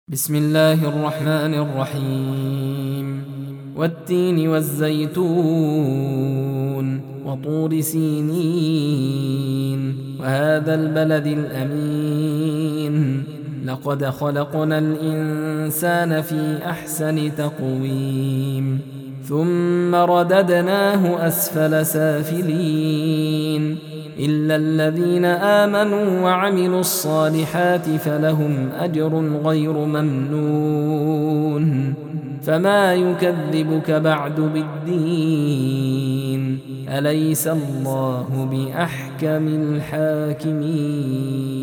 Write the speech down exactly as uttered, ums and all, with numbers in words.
بسم الله الرحمن الرحيم والتين والزيتون وطور سينين وهذا البلد الأمين لقد خلقنا الإنسان في أحسن تقويم ثم رددناه أسفل سافلين إلا الذين آمنوا وعملوا الصالحات فلهم أجر غير ممنون فما يكذبك بعد بالدين أليس الله بأحكم الحاكمين.